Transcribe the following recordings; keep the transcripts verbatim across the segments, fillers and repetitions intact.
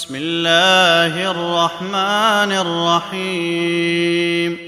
بسم الله الرحمن الرحيم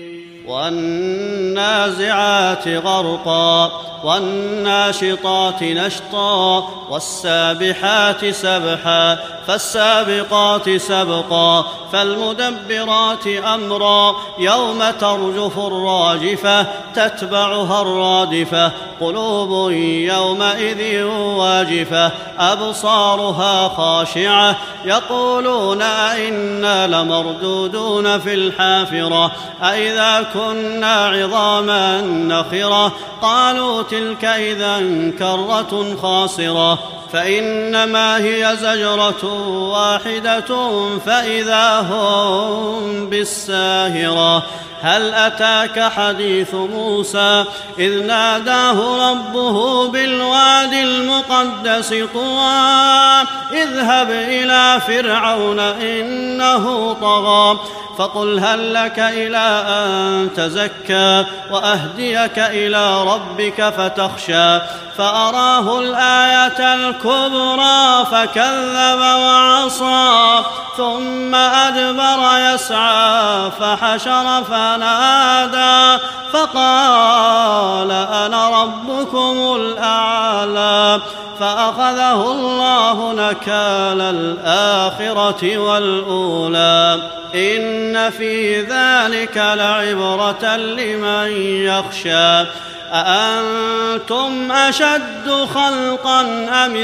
والنازعات غرقا والناشطات نشطا والسابحات سبحا فالسابقات سبقا فالمدبرات أمرا يوم ترجف الراجفة تتبعها الرادفة قلوب يومئذ واجفة أبصارها خاشعة يقولون أئنا لمردودون في الحافرة أئذا كنا عظاما نخرة قالوا تلك إذا كرة خاسرة فإنما هي زجرة واحدة فإذا هم بالساهرة هل أتاك حديث موسى إذ ناداه ربه بالوادي المقدس طوى اذهب إلى فرعون إنه طغى فقل هل لك إلى أن تزكى وأهديك إلى ربك فتخشى فأراه الآية الكبرى فكذب وعصى ثم أدبر يسعى فحشر فنادى فقال أنا ربكم الأعلى فأخذه الله نكال الآخرة والأولى إن في ذلك لعبرة لمن يخشى أأنتم أشد خلقا أم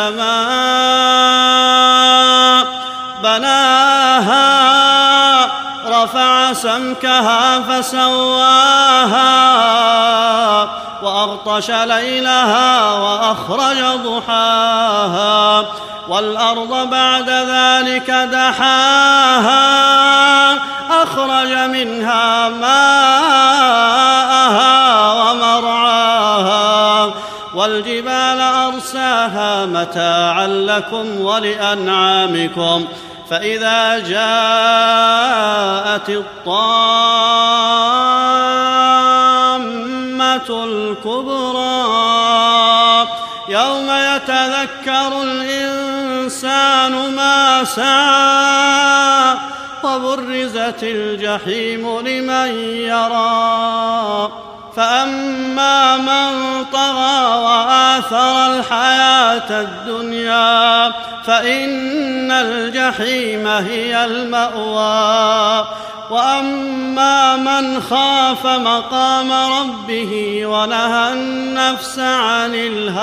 السماء بناها رفع سمكها فسواها وأغطش ليلها وأخرج ضحاها والأرض بعد ذلك دحاها أخرج منها ماءها ومرعاها والجبال أرساها متاعا لكم ولأنعامكم فإذا جاءت الطامة الكبرى يوم يتذكر الإنسان ما سعى وبرزت الجحيم لمن يرى فأما من طغى وآثر الحياة الدنيا فإن الجحيم هي المأوى وأما من خاف مقام ربه ونهى النفس عن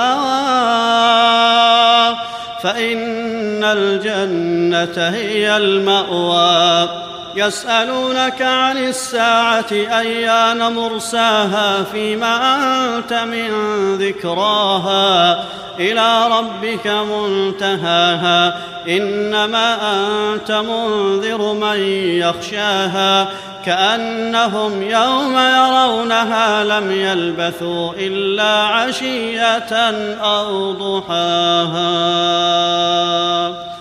الهوى فإن الجنة هي المأوى يسألونك عن الساعة أيان مرساها فيما أنت من ذكراها إلى ربك منتهاها إنما أنت منذر من يخشاها كأنهم يوم يرونها لم يلبثوا إلا عشية أو ضحاها.